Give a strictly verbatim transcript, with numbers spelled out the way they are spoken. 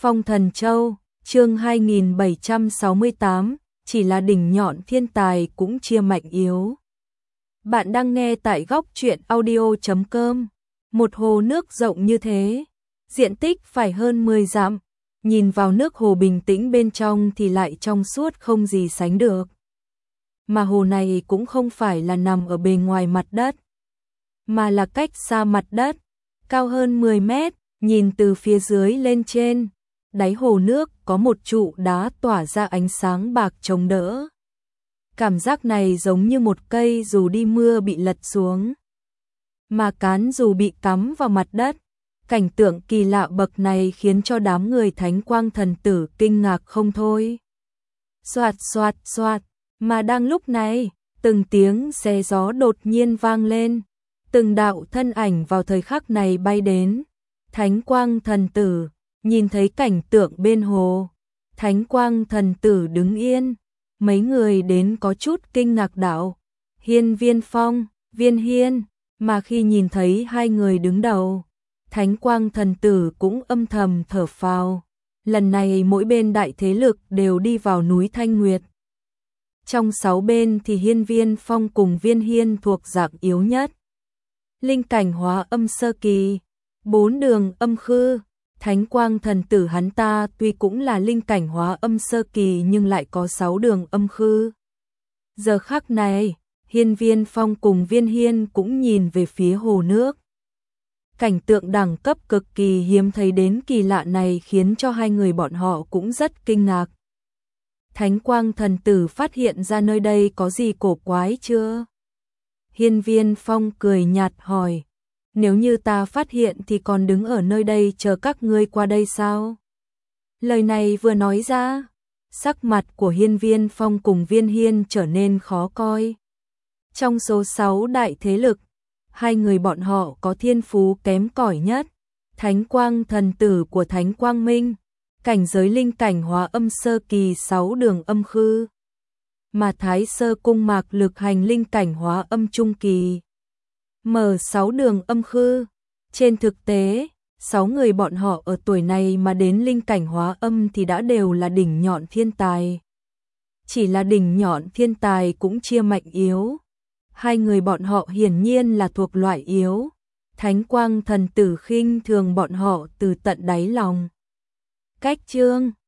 Phong Thần Châu, chương hai nghìn bảy trăm sáu mươi tám, chỉ là đỉnh nhọn thiên tài cũng chia mạnh yếu. Bạn đang nghe tại góc truyện audio chấm com. Một hồ nước rộng như thế, diện tích phải hơn mười dặm, nhìn vào nước hồ bình tĩnh bên trong thì lại trong suốt không gì sánh được. Mà hồ này cũng không phải là nằm ở bề ngoài mặt đất, mà là cách xa mặt đất, cao hơn mười mét, nhìn từ phía dưới lên trên. Đáy hồ nước có một trụ đá tỏa ra ánh sáng bạc chống đỡ. Cảm giác này giống như một cây dù đi mưa bị lật xuống, mà cán dù bị cắm vào mặt đất. Cảnh tượng kỳ lạ bậc này khiến cho đám người Thánh Quang thần tử kinh ngạc không thôi. Xoạt xoạt xoạt, mà đang lúc này, từng tiếng xé gió đột nhiên vang lên. Từng đạo thân ảnh vào thời khắc này bay đến. Thánh Quang thần tử nhìn thấy cảnh tượng bên hồ, Thánh Quang thần tử đứng yên. Mấy người đến có chút kinh ngạc đạo, Hiên Viên Phong, Viên Hiên, mà khi nhìn thấy hai người đứng đầu, Thánh Quang thần tử cũng âm thầm thở phào. Lần này mỗi bên đại thế lực đều đi vào núi Thanh Nguyệt. Trong sáu bên thì Hiên Viên Phong cùng Viên Hiên thuộc dạng yếu nhất. Linh cảnh hóa âm sơ kỳ, bốn đường âm khư. Thánh Quang thần tử hắn ta tuy cũng là linh cảnh hóa âm sơ kỳ nhưng lại có sáu đường âm khư. Giờ khắc này, Hiên Viên Phong cùng Viên Hiên cũng nhìn về phía hồ nước. Cảnh tượng đẳng cấp cực kỳ hiếm thấy đến kỳ lạ này khiến cho hai người bọn họ cũng rất kinh ngạc. Thánh Quang thần tử phát hiện ra nơi đây có gì cổ quái chưa? Hiên Viên Phong cười nhạt hỏi. Nếu như ta phát hiện thì còn đứng ở nơi đây chờ các ngươi qua đây sao? Lời này vừa nói ra, sắc mặt của Hiên Viên Phong cùng Viên Hiên trở nên khó coi. Trong số sáu đại thế lực, hai người bọn họ có thiên phú kém cỏi nhất. Thánh Quang thần tử của Thánh Quang Minh, cảnh giới linh cảnh hóa âm sơ kỳ sáu đường âm khư. Mà Thái Sơ cung Mạc Lực hành linh cảnh hóa âm trung kỳ, mở sáu đường âm khư. Trên thực tế, sáu người bọn họ ở tuổi này mà đến linh cảnh hóa âm thì đã đều là đỉnh nhọn thiên tài. Chỉ là đỉnh nhọn thiên tài cũng chia mạnh yếu. Hai người bọn họ hiển nhiên là thuộc loại yếu. Thánh Quang thần tử khinh thường bọn họ từ tận đáy lòng. Cách chương